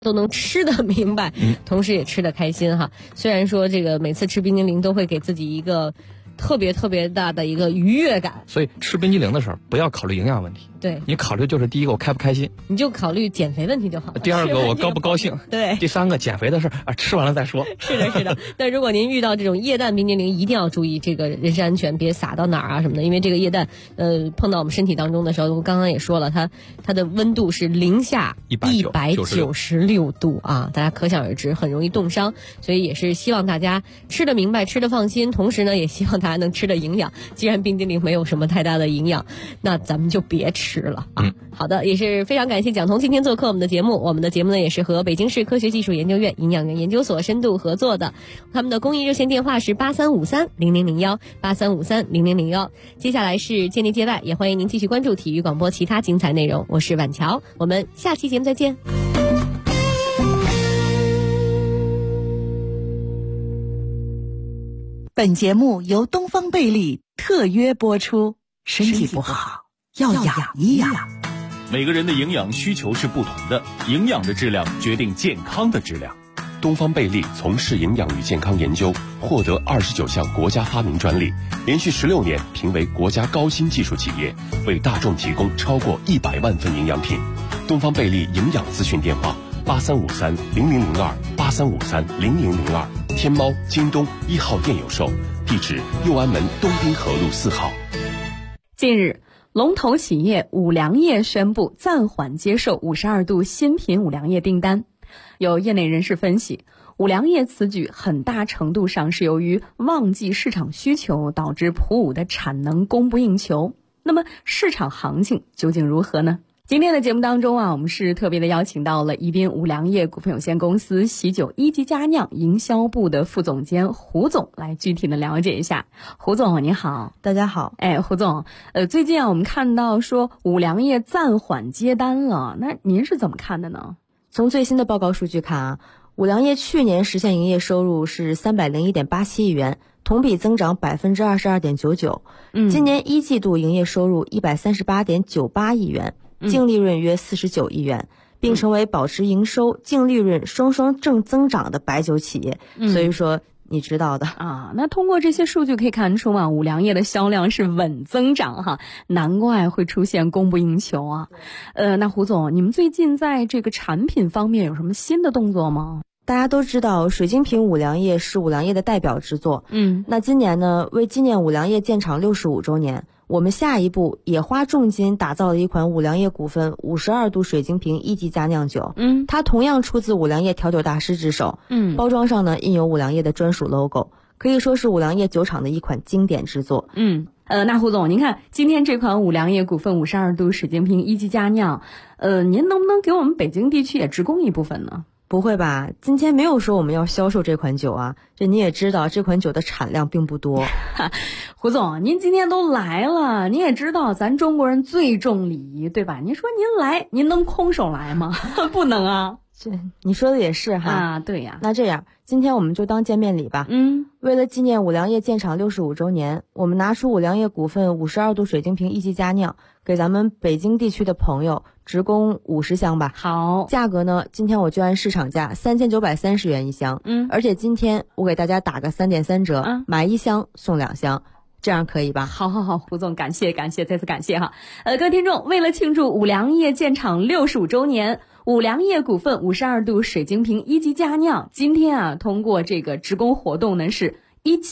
都能吃得明白，同时也吃得开心哈。虽然说这个每次吃冰激凌都会给自己一个特别大的一个愉悦感， 所以吃冰激凌的时候不要考虑营养问题， 对， 你考虑就是第一个我开不开心， 你就考虑减肥问题就好了。 第二个我高不高兴， 对， 第三个减肥的事吃完了再说。 是的。但如果您遇到这种液氮冰激凌，一定要注意这个人身安全，别撒到哪儿啊什么的，因为这个液氮碰到我们身体当中的时候，我刚刚也说了，它的温度是零下196度啊，大家可想而知，很容易冻伤。所以也是希望大家吃得明白，吃得放心，同时呢也希望大家能吃得营养。既然冰激凌没有什么太大的营养，那咱们就别吃了啊。好的，也是非常感谢蒋彤今天做客我们的节目。我们的节目呢也是和北京市科学技术研究院营养院研究所深度合作的，他们的公益热线电话是83530001，83530001。接下来是界内界外，也欢迎您继续关注体育广播其他精彩内容。我是婉乔，我们下期节目再见。 本节目由东方贝利特约播出，身体不好要养一养。 每个人的营养需求是不同的，营养的质量决定健康的质量。 东方贝利从事营养与健康研究，获得29项国家发明专利，连续16年评为国家高新技术企业，为大众提供超过100万份营养品。东方贝利营养咨询电话83530002，83530002，天猫、京东1号店有售，地址右安门东滨河路4号。 近日，龙头企业五粮液宣布暂缓接受52度新品五粮液订单。有业内人士分析，五粮液此举很大程度上是由于旺季市场需求导致普五的产能供不应求。那么市场行情究竟如何呢？今天的节目当中我们是特别的邀请到了宜宾五粮液股份有限公司喜酒一级佳酿营销部的副总监胡总来具体的了解一下。胡总你好。 大家好。 胡总，最近我们看到说五粮液暂缓接单了，那您是怎么看的呢？ 从最新的报告数据看五粮液去年实现营业收入是301.87亿元，同比增长22.99%。今年一季度营业收入138.98亿元，净利润约49亿元，并成为保持营收、净利润双正增长的白酒企业。所以说你知道的那通过这些数据可以看出五粮液的销量是稳增长哈，难怪会出现供不应求啊。那胡总，你们最近在这个产品方面有什么新的动作吗？ 大家都知道水晶瓶五粮液是五粮液的代表之作。那今年呢，为纪念五粮液建厂65周年，我们下一步也花重金打造了一款五粮液股份52度水晶瓶一级佳酿酒。它同样出自五粮液调酒大师之手。包装上呢印有五粮液的专属 logo， 可以说是五粮液酒厂的一款经典之作。 那胡总，您看今天这款五粮液股份52度水晶瓶一级佳酿，您能不能给我们北京地区也直供一部分呢？ 不会吧，今天没有说我们要销售这款酒啊，这你也知道这款酒的产量并不多。 胡总，您今天都来了，您也知道咱中国人最重礼仪，对吧？您说您来，您能空手来吗？不能啊。 你说的也是哈。 对呀。 那这样今天我们就当见面礼吧。为了纪念五粮液建厂65周年，我们拿出五粮液股份52度水晶瓶一级佳酿，给咱们北京地区的朋友直供50箱吧。 好， 价格呢，今天我就按市场价3930元一箱。而且今天我给大家打个3.3折，买1箱送2箱。这样可以吧？ 好，胡总，感谢，再次感谢哈。各位听众，为了庆祝五粮液建厂65周年，五粮液股份52度水晶瓶一级佳酿今天通过这个直供活动呢是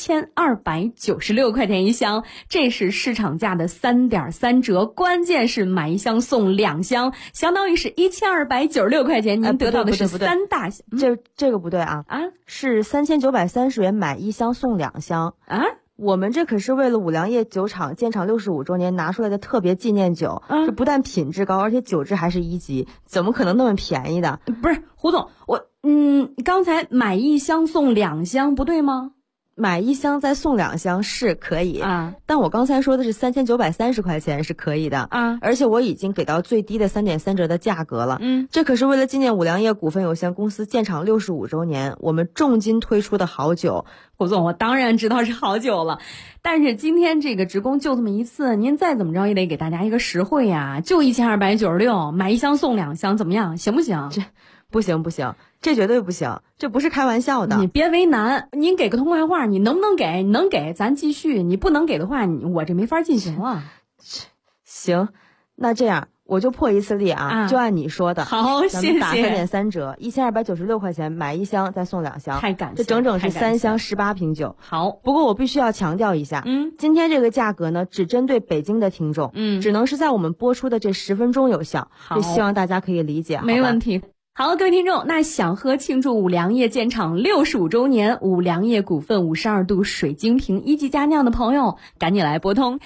1296块钱一箱，这是市场价的3.3折，关键是买1箱送2箱，相当于是1296块钱，您得到的是3大箱。 这个不对啊，是3930元买1箱送2箱啊。我们这可是为了五粮液酒厂建厂65周年拿出来的特别纪念酒，这不但品质高，而且酒质还是1级，怎么可能那么便宜的？ 不是，胡总，刚才买1箱送2箱不对吗？ 买1箱再送2箱是可以但我刚才说的是3930块钱是可以的而且我已经给到最低的3.3折的价格了。这可是为了纪念五粮液股份有限公司建厂65周年，我们重金推出的好酒。 胡总，我当然知道是好酒了，但是今天这个直供就这么一次，您再怎么着也得给大家一个实惠呀，就1296，买1箱送2箱，怎么样？行不行？ 不行，这绝对不行，这不是开玩笑的。 你别为难，您给个痛快话，你能不能给？你能给咱继续，你不能给的话，我这没法进行了。 行，那这样我就破一次例啊，就按你说的。 好，谢谢。咱们打3.3折，1296块钱买1箱再送2箱， 太感谢， 这整整是3箱18瓶酒。 好， 不过我必须要强调一下，今天这个价格呢，只针对北京的听众，只能是在我们播出的这10分钟有效，这希望大家可以理解。 没问题。好，各位听众，那想喝庆祝五粮液建厂65周年五粮液股份52度水晶瓶1级佳酿的朋友，赶紧来拨通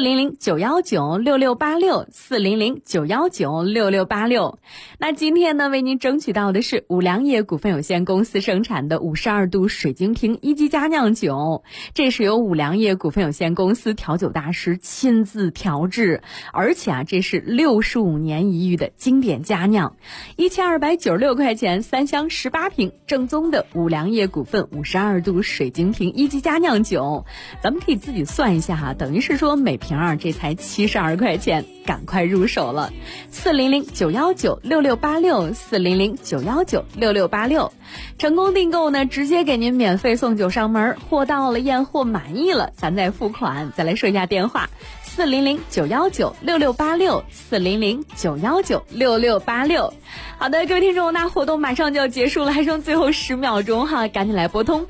400-919-6686，400-919-6686。那今天呢，为您争取到的是五粮液股份有限公司生产的52度水晶瓶1级佳酿酒，这是由五粮液股份有限公司调酒大师亲自调制，而且这是65年一遇的经典佳酿，1296块钱3箱18瓶，正宗的五粮液股份52度水晶瓶1级佳酿酒，咱们可以自己算一下哈，等于是说每瓶这才72块钱，赶快入手了。400-919-6686，400-919-6686，成功订购呢，直接给您免费送酒上门，货到了验货满意了，咱再付款。再来说一下电话，400-919-6686，400-919-6686。好的，各位听众，那活动马上就要结束了，还剩最后10秒钟哈，赶紧来拨通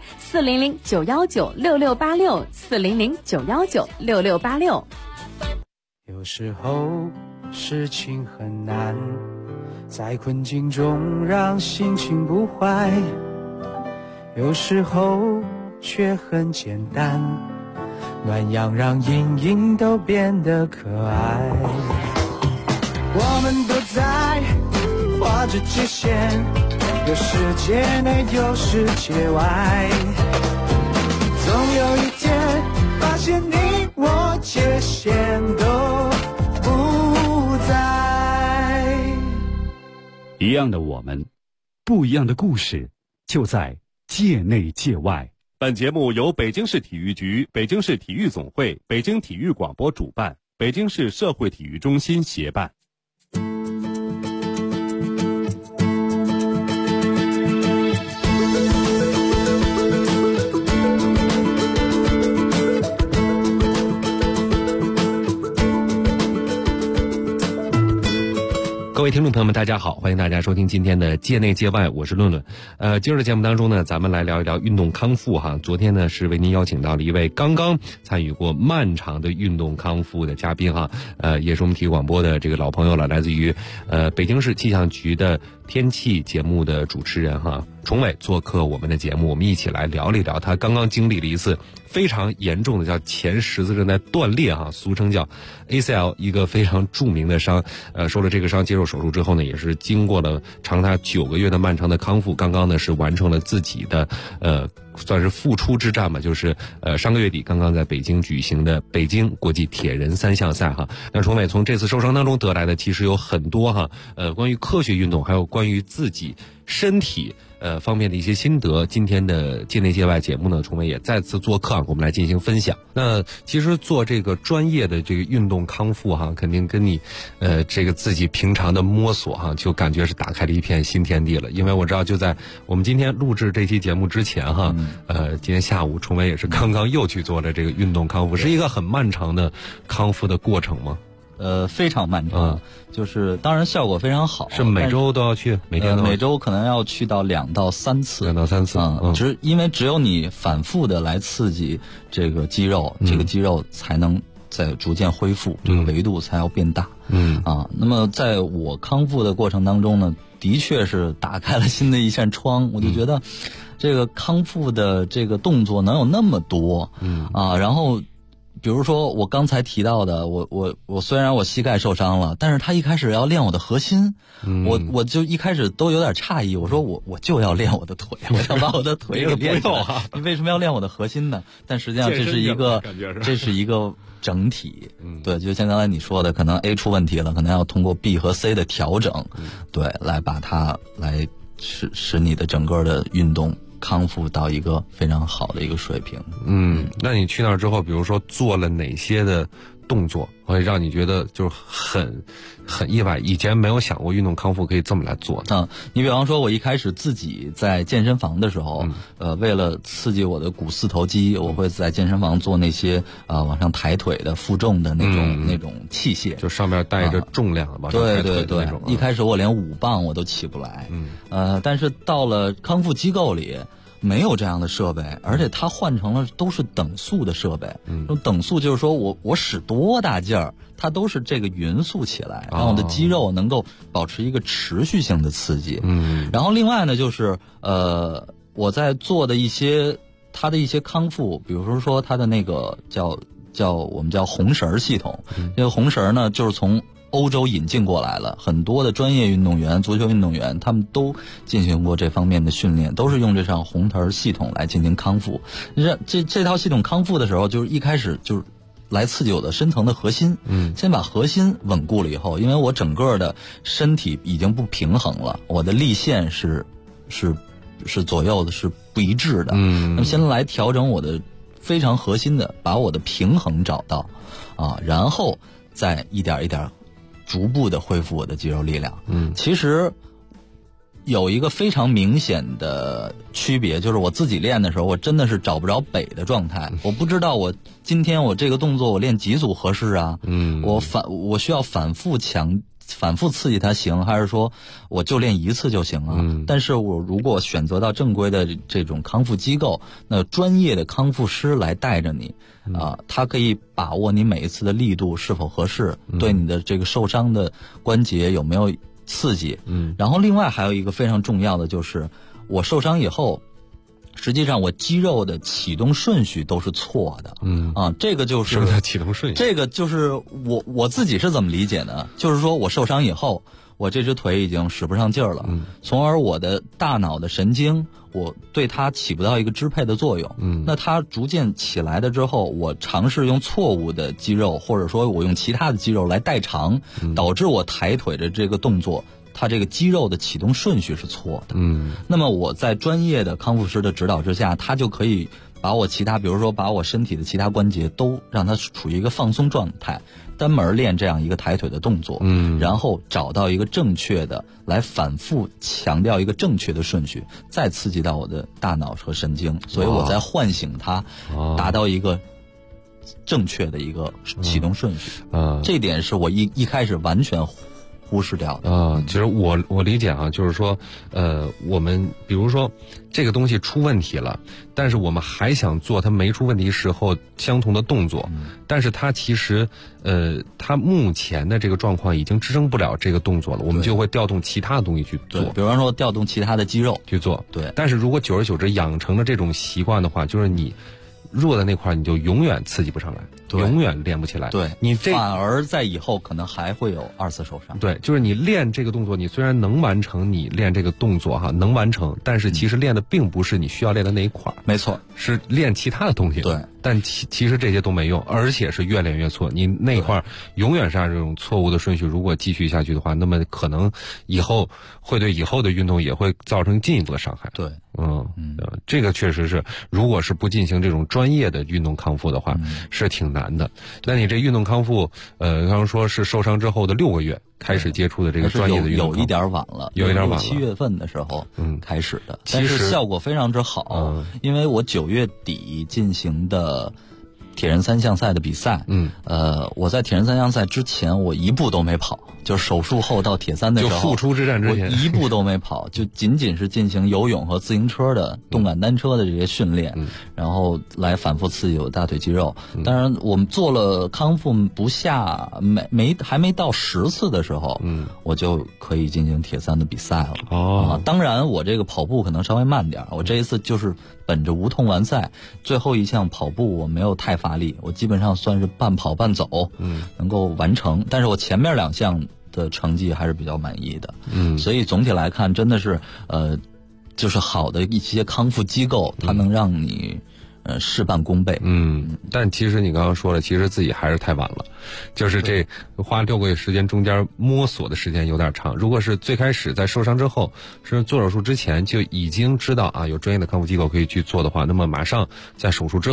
400-919-6686，400-919-6686。 有时候事情很难，在困境中让心情不坏，有时候却很简单，暖阳让阴影都变得可爱。我们都在画着界限，有世界内有世界外，总有一天发现你我界限都不在。 一样的我们，不一样的故事，就在界内界外。 本节目由北京市体育局、北京市体育总会、北京体育广播主办，北京市社会体育中心协办。 各位听众朋友们，大家好，欢迎大家收听今天的界内界外，我是论论。今儿的节目当中呢，咱们来聊一聊运动康复哈。昨天呢是为您邀请到了一位刚刚参与过漫长的运动康复的嘉宾哈，也是我们体育广播的这个老朋友了，来自于北京市气象局的天气节目的主持人哈，崇伟做客我们的节目，我们一起来聊一聊他刚刚经历了一次非常严重的叫前十字韧带断裂哈，俗称叫 ACL， 一个非常著名的伤。受了这个伤，接受手术之后呢，也是经过了长达9个月的漫长的康复，刚刚呢是完成了自己的算是复出之战嘛，就是上个月底刚刚在北京举行的北京国际铁人3项赛哈。那崇伟从这次受伤当中得来的其实有很多哈，关于科学运动，还有关于自己身体方面的一些心得。今天的界内界外节目呢，崇伟也再次做客，我们来进行分享。那其实做这个专业的这个运动康复哈，肯定跟你这个自己平常的摸索哈，就感觉是打开了一片新天地了。因为我知道就在我们今天录制这期节目之前哈，今天下午崇伟也是刚刚又去做了这个运动康复，是一个很漫长的康复的过程吗？ 非常漫长，就是当然效果非常好， 是每周都要去，每天都每周可能要去到2到3次 ，2到3次， 因为只有你反复的来刺激这个肌肉，这个肌肉才能在逐渐恢复，这个维度才要变大，那么在我康复的过程当中呢，的确是打开了新的一扇窗，我就觉得这个康复的这个动作能有那么多，然后比如说我刚才提到的，我虽然我膝盖受伤了，但是他一开始要练我的核心，我就一开始都有点诧异，我说我就要练我的腿，我要把我的腿给练起来，你为什么要练我的核心呢？但实际上这是一个整体，对，就像刚才你说的，可能 A 出问题了，可能要通过 B 和 C 的调整，对，来把它来使你的整个的运动康复到一个非常好的一个水平。 那你去那儿之后，比如说做了哪些的动作，会让你觉得就是很意外，以前没有想过运动康复可以这么来做。 你比方说我一开始自己在健身房的时候，为了刺激我的股四头肌，我会在健身房做那些往上抬腿的负重的那种器械， 就上面带着重量往上抬腿的那种。 一开始我连5磅我都起不来，但是到了康复机构里没有这样的设备，而且它换成了都是等速的设备。等速就是说我使多大劲儿，它都是这个匀速起来，让我的肌肉能够保持一个持续性的刺激。然后另外呢，就是我在做的它的一些康复，比如说它的那个我们叫红绳系统。这个红绳呢，就是从欧洲引进过来了，很多的专业运动员、足球运动员，他们都进行过这方面的训练，都是用这项红绳系统来进行康复。这套系统康复的时候，就是一开始就是来刺激我的深层的核心，先把核心稳固了以后，因为我整个的身体已经不平衡了，我的力线是左右的是不一致的，那么先来调整我的非常核心的，把我的平衡找到然后再一点一点逐步的恢复我的肌肉力量。其实有一个非常明显的区别，就是我自己练的时候，我真的是找不着北的状态。我不知道今天我这个动作我练几组合适啊？我需要反复刺激它行，还是说我就练一次就行了？但是我如果选择到正规的这种康复机构，那专业的康复师来带着你他可以把握你每一次的力度是否合适，对你的这个受伤的关节有没有刺激。然后另外还有一个非常重要的，就是我受伤以后，实际上我肌肉的启动顺序都是错的。这个就是什么叫启动顺序？ 这个就是我自己是怎么理解呢？就是说我受伤以后，我这只腿已经使不上劲儿了，从而我的大脑的神经，我对它起不到一个支配的作用。那它逐渐起来的之后，我尝试用错误的肌肉，或者说我用其他的肌肉来代偿，导致我抬腿的这个动作，它这个肌肉的启动顺序是错的。那么我在专业的康复师的指导之下，他就可以把我比如说把我身体的其他关节都让它处于一个放松状态，单门练这样一个抬腿的动作，然后找到一个正确的，来反复强调一个正确的顺序，再刺激到我的大脑和神经，所以我在唤醒它，达到一个正确的一个启动顺序。这点是我一开始完全忽视掉的。 其实我理解就是说，我们比如说这个东西出问题了，但是我们还想做它没出问题时候相同的动作，但是它其实它目前的这个状况已经支撑不了这个动作了，我们就会调动其他的东西去做， 比方说调动其他的肌肉去做。 对， 但是如果久而久之养成了这种习惯的话，就是你弱的那块你就永远刺激不上来，永远练不起来。 对，你反而在以后可能还会有2次受伤。 对，就是你练这个动作，你虽然能完成你练这个动作能完成，但是其实练的并不是你需要练的那一块。 没错， 是练其他的东西。 对， 但其实这些都没用，而且是越练越错。你那块永远是按这种错误的顺序，如果继续下去的话，那么可能以后会对以后的运动也会造成进一步的伤害。 对， 这个确实是，如果是不进行这种专业的运动康复的话，是挺难的。那你这运动康复，刚刚说是受伤之后的6个月开始接触的这个专业的运动康复， 有一点晚了， 有一点晚了 ，7月份的时候开始的， 其实但是效果非常之好，因为我9月底进行的铁人3项赛的比赛，我在铁人3项赛之前我一步都没跑，就是手术后到铁3的时候， 就复出之战之前我一步都没跑，就仅仅是进行游泳和自行车的动感单车的这些训练，然后来反复刺激我大腿肌肉。当然我们做了康复不下还没到10次的时候，我就可以进行铁3的比赛了。当然我这个跑步可能稍微慢点，我这一次就是本着无痛完赛，最后一项跑步我没有太发力，我基本上算是半跑半走，能够完成。但是我前面2项的成绩还是比较满意的，所以总体来看真的是就是好的一些康复机构，它能让你事半功倍。 但其实你刚刚说了，其实自己还是太晚了，就是这花6个月时间中间摸索的时间有点长。如果是最开始在受伤之后，是做手术之前就已经知道有专业的康复机构可以去做的话，那么马上在手术之后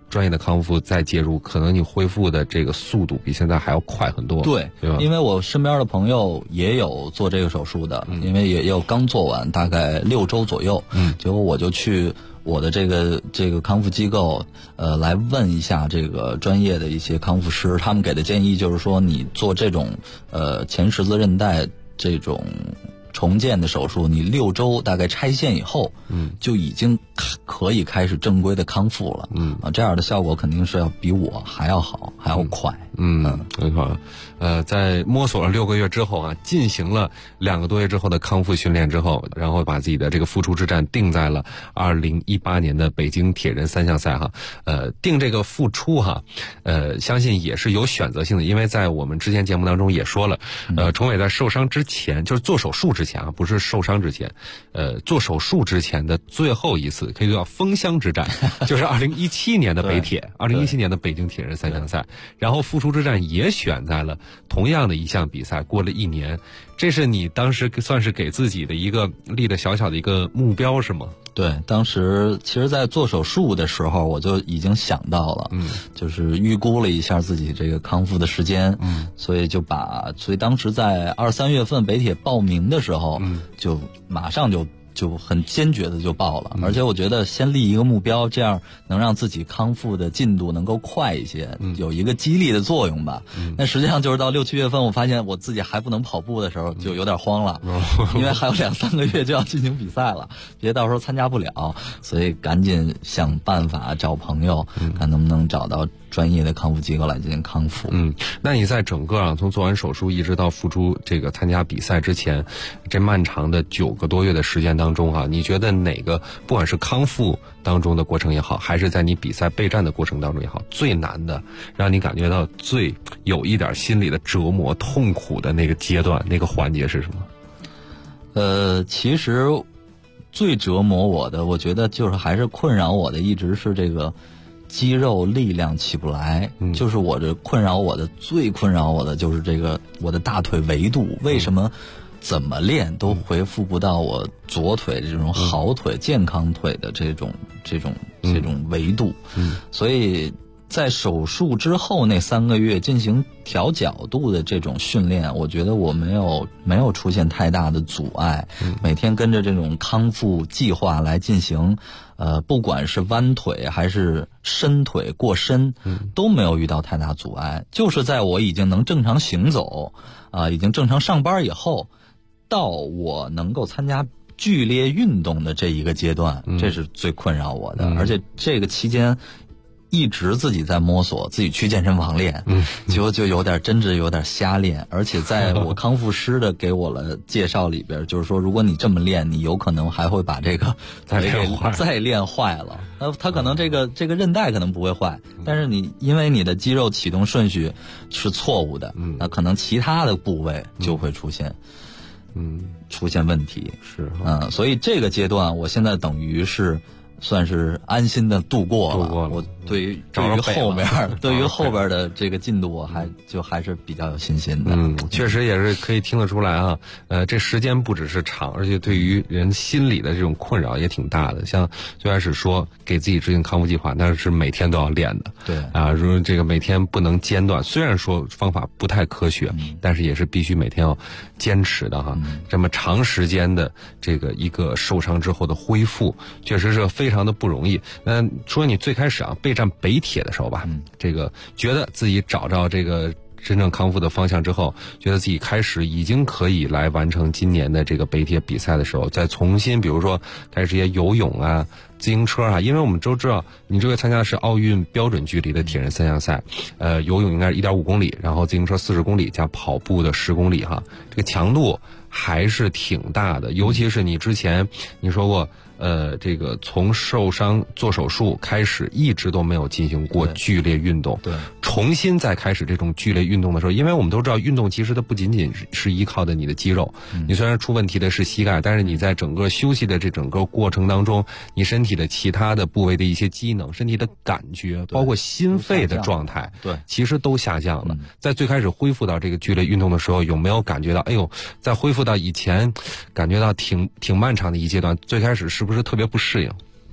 专业的康复再介入，可能你恢复的这个速度比现在还要快很多。 对， 对吧？ 因为我身边的朋友也有做这个手术的，因为也有刚做完大概6周左右，结果我就去我的这个康复机构，来问一下这个专业的一些康复师，他们给的建议就是说，你做这种前十字韧带这种重建的手术，你6周大概拆线以后，就已经可以开始正规的康复了。这样的效果肯定是要比我还要好，还要快。 没错。在摸索了6个月之后啊，进行了2个多月之后的康复训练之后，然后把自己的这个复出之战定在了2018年的北京铁人3项赛哈。定这个复出哈，相信也是有选择性的，因为在我们之前节目当中也说了，崇伟在受伤之前，就是做手术之前啊，不是受伤之前，做手术之前的最后一次可以叫封箱之战，就是2017年的北铁，2017年的北京铁人3项赛，然后复出之战也选在了同样的一项比赛，过了1年，这是你当时算是给自己的一个立的小小的一个目标是吗？ 对，当时其实在做手术的时候我就已经想到了，就是预估了一下自己这个康复的时间，所以当时在2、3月份北铁报名的时候，就马上就很坚决的就报了，而且我觉得先立一个目标，这样能让自己康复的进度能够快一些，有一个激励的作用吧。那实际上就是到6、7月份，我发现我自己还不能跑步的时候，就有点慌了，因为还有2、3个月就要进行比赛了，别到时候参加不了，所以赶紧想办法找朋友，看能不能找到专业的康复机构来进行康复。 那你在整个从做完手术一直到复出这个参加比赛之前，这漫长的9个多月的时间当中你觉得哪个不管是康复当中的过程也好，还是在你比赛备战的过程当中也好，最难的让你感觉到最有一点心理的折磨痛苦的那个阶段，那个环节是什么？ 其实最折磨我的，我觉得就是还是困扰我的一直是这个肌肉力量起不来，就是我这最困扰我的就是这个我的大腿维度，为什么怎么练都恢复不到我左腿这种好腿、健康腿的这种维度，所以在手术之后那3个月进行调角度的这种训练，我觉得我没有出现太大的阻碍，每天跟着这种康复计划来进行，不管是弯腿还是伸腿过伸，都没有遇到太大阻碍。就是在我已经能正常行走，已经正常上班以后，到我能够参加剧烈运动的这一个阶段，这是最困扰我的，而且这个期间一直自己在摸索，自己去健身房练，就真是有点瞎练，而且在我康复师的给我了介绍里边，就是说如果你这么练，你有可能还会把这个再练坏了。他可能这个韧带可能不会坏，但是因为你的肌肉启动顺序是错误的，那可能其他的部位就会出现问题。 是， 所以这个阶段我现在等于是算是安心的度过了。我对于后边的这个进度，我还是比较有信心的。 确实也是可以听得出来啊。这时间不只是长，而且对于人心理的这种困扰也挺大的。像最开始说给自己制定康复计划，那是每天都要练的。 对如果这个每天不能间断，虽然说方法不太科学，但是也是必须每天要坚持的哈。这么长时间的这个一个受伤之后的恢复，确实是非常的不容易。说你最开始备战北铁的时候吧，这个觉得自己找着这个真正康复的方向之后，觉得自己开始已经可以来完成今年的这个北铁比赛的时候，再重新比如说开始一些游泳自行车因为我们都知道你这个参加的是奥运标准距离的铁人3项赛，游泳应该是1.5公里，然后自行车40公里加跑步的10公里这个强度还是挺大的，尤其是你之前你说过这个从受伤做手术开始一直都没有进行过剧烈运动， 对， 重新再开始这种剧烈运动的时候，因为我们都知道运动其实它不仅仅是依靠的你的肌肉，你虽然出问题的是膝盖，但是你在整个休息的这整个过程当中，你身体的其他的部位的一些机能、身体的感觉，包括心肺的状态， 对， 其实都下降了。在最开始恢复到这个剧烈运动的时候，有没有感觉到在恢复到以前感觉到挺漫长的一阶段，最开始是不是特别不适应？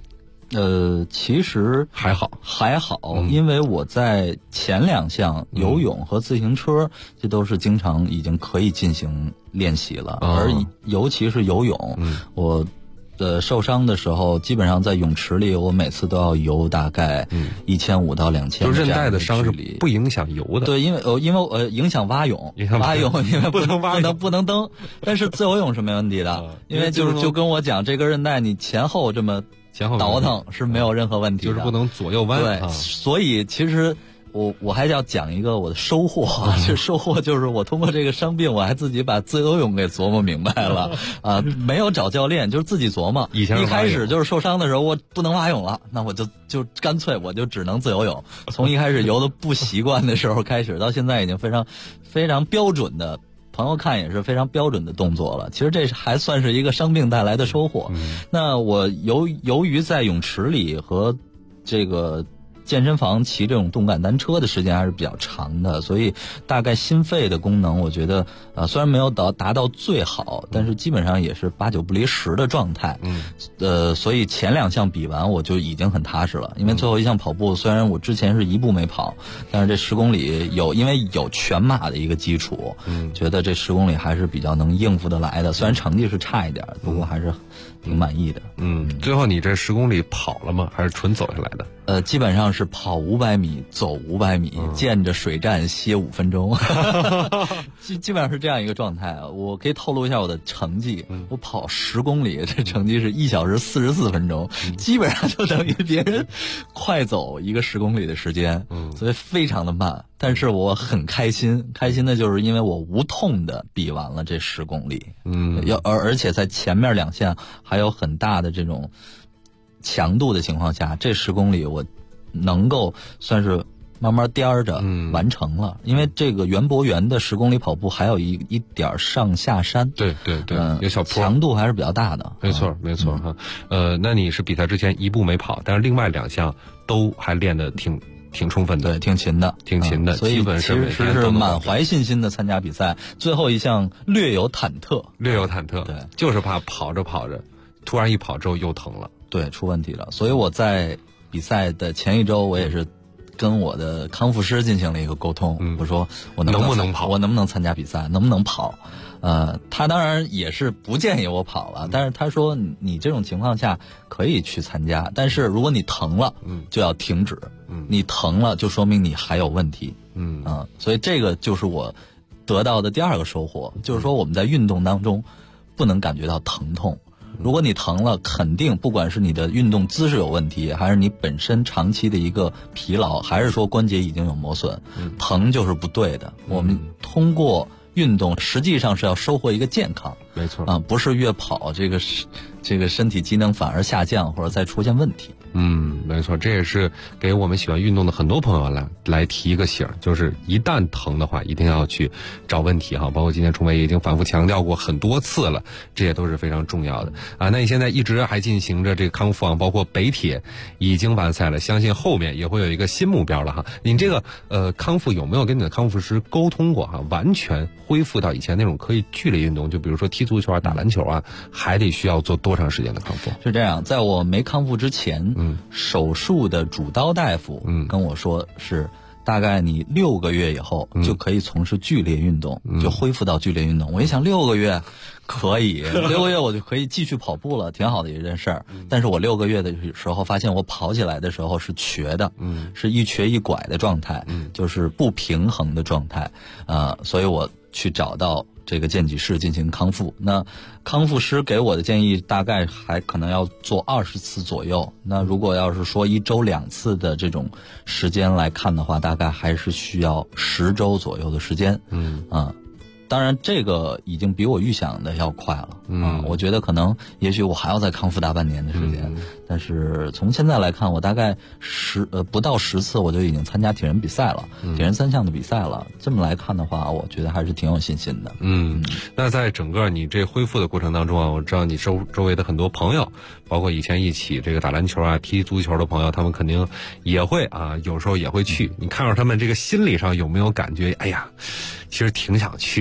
其实还好， 因为我在前2项游泳和自行车，这都是经常已经可以进行练习了，而尤其是游泳，我受伤的时候，基本上在泳池里，我每次都要游大概1500到2000， 就韧带的伤是不影响游的。 对，因为影响蛙泳，因为不能蹬，但是自由泳是没问题的，因为就跟我讲，这根韧带你前后这么倒腾是没有任何问题的， 就是不能左右弯。 对，所以其实。我还要讲一个我的收获，这收获就是我通过这个伤病，我还自己把自由泳给琢磨明白了啊，没有找教练，就是自己琢磨。一开始就是受伤的时候，我不能蛙泳了，那我就干脆我就只能自由泳。从一开始游的不习惯的时候开始，到现在已经非常非常标准的，朋友看也是非常标准的动作了。其实这还算是一个伤病带来的收获。那我由于在泳池里和这个健身房骑这种动感单车的时间还是比较长的，所以大概心肺的功能，我觉得虽然没有达到最好，但是基本上也是8、9不离10的状态。所以前2项比完我就已经很踏实了。因为最后一项跑步，虽然我之前是1步没跑，但是这10公里因为有全马的一个基础，觉得这10公里还是比较能应付得来的。虽然成绩是差一点，不过还是挺满意的。 最后你这10公里跑了吗？还是纯走下来的？ 基本上是跑500米，走500米，见着水站歇5分钟，基本上是这样一个状态。我可以透露一下我的成绩，我跑10公里，这成绩是1小时44分钟，基本上就等于别人快走一个10公里的时间，所以非常的慢。但是我很开心的就是因为我无痛的比完了这10公里，而且在前面2项还有很大的这种强度的情况下，这10公里我能够算是慢慢颠着完成了。因为这个园博园的10公里跑步还有一点上下山， 对，有小坡， 强度还是比较大的。 没错哈。那你是比赛之前1步没跑，但是另外2项都还练得挺充分的， 对，挺勤的， 所以其实是满怀信心的参加比赛。最后一项略有忐忑， 对，就是怕跑着突然一跑之后又疼了。 对，出问题了。所以我在比赛的前1周，我也是跟我的康复师进行了一个沟通。我说我能不能跑，我能不能参加比赛，能不能跑？他当然也是不建议我跑了，但是他说你这种情况下可以去参加，但是如果你疼了，就要停止。你疼了就说明你还有问题。所以这个就是我得到的第2个收获，就是说我们在运动当中不能感觉到疼痛。如果你疼了，肯定不管是你的运动姿势有问题，还是你本身长期的一个疲劳，还是说关节已经有磨损，疼就是不对的。我们通过运动实际上是要收获一个健康， 没错不是越跑这个身体机能反而下降或者再出现问题。 没错，这也是给我们喜欢运动的很多朋友来提一个醒，就是一旦疼的话，一定要去找问题哈。包括今天崇伟也已经反复强调过很多次了，这些都是非常重要的啊。那你现在一直还进行着这个康复包括北铁已经完赛了，相信后面也会有一个新目标了哈。你这个康复有没有跟你的康复师沟通过哈？完全恢复到以前那种可以剧烈运动，就比如说踢足球打篮球还得需要做多长时间的康复？ 是这样，在我没康复之前，手术的主刀大夫跟我说是大概你6个月以后就可以从事剧烈运动，就恢复到剧烈运动。我一想6个月可以，6个月我就可以继续跑步了，挺好的一件事儿。但是我6个月的时候发现我跑起来的时候是瘸的，是一瘸一拐的状态，就是不平衡的状态，所以我去找到这个健体室进行康复。那康复师给我的建议大概还可能要做20次左右。那如果要是说1周2次的这种时间来看的话，大概还是需要10周左右的时间。当然这个已经比我预想的要快了。我觉得可能也许我还要再康复大半年的时间。但是从现在来看，我大概不到10次我就已经参加铁人比赛了，铁人3项的比赛了。这么来看的话，我觉得还是挺有信心的。 那在整个你这恢复的过程当中我知道你周围的很多朋友，包括以前一起这个打篮球踢足球的朋友，他们肯定也会有时候也会去。你看到他们这个心理上有没有感觉，哎呀，其实挺想去的？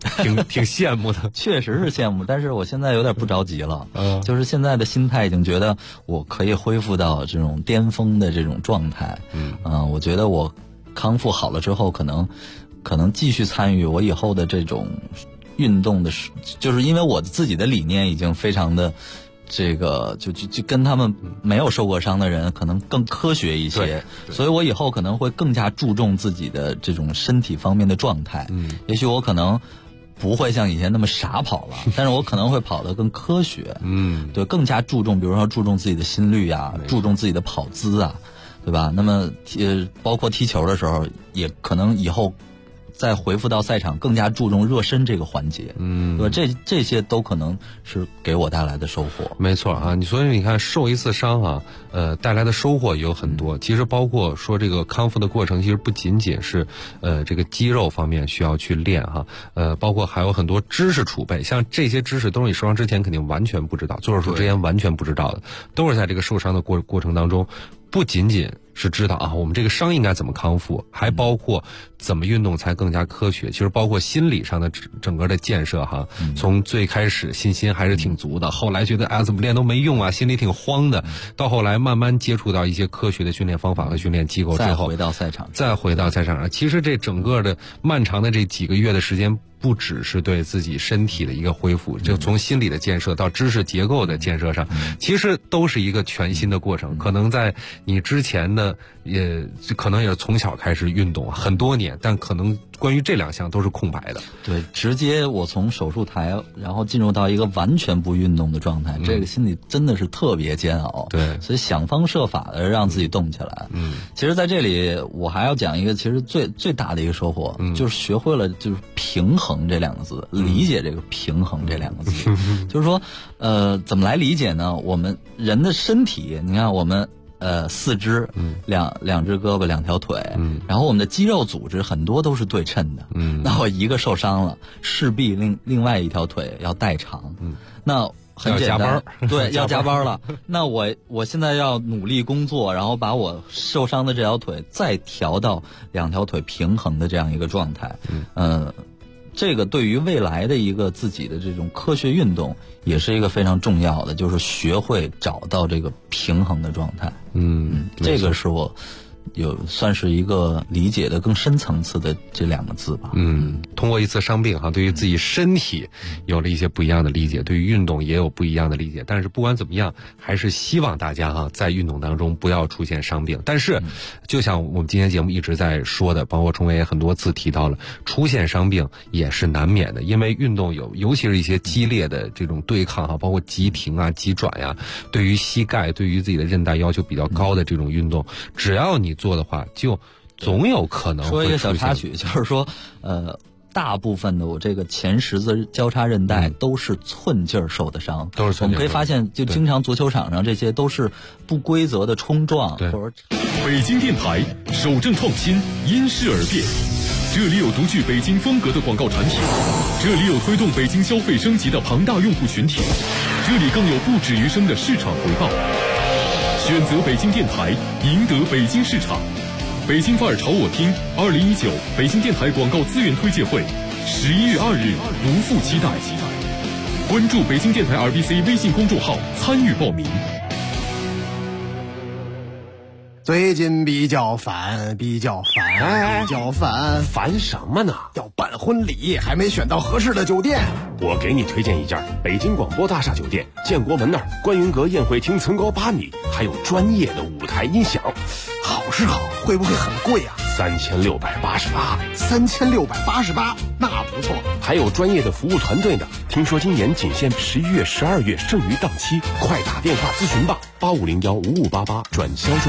挺羡慕的。 确实是羡慕，但是我现在有点不着急了。就是现在的心态已经觉得我可以恢复到这种巅峰的这种状态。我觉得我康复好了之后，可能继续参与我以后的这种运动的，就是因为我自己的理念已经非常的。这个就跟他们没有受过伤的人可能更科学一些，所以我以后可能会更加注重自己的这种身体方面的状态。也许我可能不会像以前那么傻跑了，但是我可能会跑得更科学。对，更加注重，比如说注重自己的心率啊，注重自己的跑姿啊，对吧？那么包括踢球的时候，也可能以后。再回复到赛场，更加注重热身这个环节，这些都可能是给我带来的收获。 没错啊，所以你看受一次伤啊，带来的收获也有很多。其实包括说这个康复的过程，其实不仅仅是这个肌肉方面需要去练哈，包括还有很多知识储备，像这些知识都是你受伤之前肯定完全不知道，做手术之前完全不知道的，都是在这个受伤的过程当中，不仅仅是知道啊，我们这个伤应该怎么康复，还包括怎么运动才更加科学。其实包括心理上的整个的建设哈，从最开始信心还是挺足的，后来觉得怎么练都没用啊，心里挺慌的，到后来慢慢接触到一些科学的训练方法和训练机构之后，再回到赛场上，其实这整个的漫长的这几个月的时间。不只是对自己身体的一个恢复，就从心理的建设到知识结构的建设上，其实都是一个全新的过程。可能在你之前的可能也是从小开始运动很多年，但可能关于这两项都是空白的。 对，直接我从手术台然后进入到一个完全不运动的状态，这个心里真的是特别煎熬。 对， 所以想方设法的让自己动起来。其实在这里我还要讲一个其实最大的一个收获，就是学会了就是平衡这两个字，理解这个平衡这两个字。就是说怎么来理解呢？我们人的身体，你看我们四肢，两只胳膊两条腿，然后我们的肌肉组织很多都是对称的。那我一个受伤了，势必另外一条腿要代偿。那很简单，对，要加班了。那我现在要努力工作，然后把我受伤的这条腿再调到两条腿平衡的这样一个状态。这个对于未来的一个自己的这种科学运动也是一个非常重要的，就是学会找到这个平衡的状态。这个是我算是一个理解的更深层次的这两个字吧。 通过一次伤病对于自己身体有了一些不一样的理解，对于运动也有不一样的理解。但是不管怎么样，还是希望大家在运动当中不要出现伤病。但是就像我们今天节目一直在说的，包括崇伟也很多次提到了，出现伤病也是难免的，因为运动尤其是一些激烈的这种对抗包括急停啊、急转呀，对于膝盖、对于自己的韧带要求比较高的这种运动，只要你做的话，就总有可能会说一个小插曲，就是说大部分的我这个前十字交叉韧带都是寸劲儿受的伤， 都是寸劲儿。 我们可以发现，就经常足球场上这些都是不规则的冲撞，或者。 北京电台守正创新，因势而变。这里有独具北京风格的广告产品，这里有推动北京消费升级的庞大用户群体，这里更有不止于生的市场回报。选择北京电台，赢得北京市场。北京范儿朝我听2019北京电台广告资源推介会，11月2日不负期待。关注北京电台 RBC 微信公众号参与报名。 最近比较烦，烦什么呢？要办婚礼，还没选到合适的酒店。 我给你推荐一家北京广播大厦酒店，建国门那儿观云阁宴会厅层高8米，还有专业的舞台音响。 好是好，会不会很贵啊 ？3688， 那不错。 还有专业的服务团队呢。听说今年仅限11月、12月剩余档期，快打电话咨询吧，85015588转销售。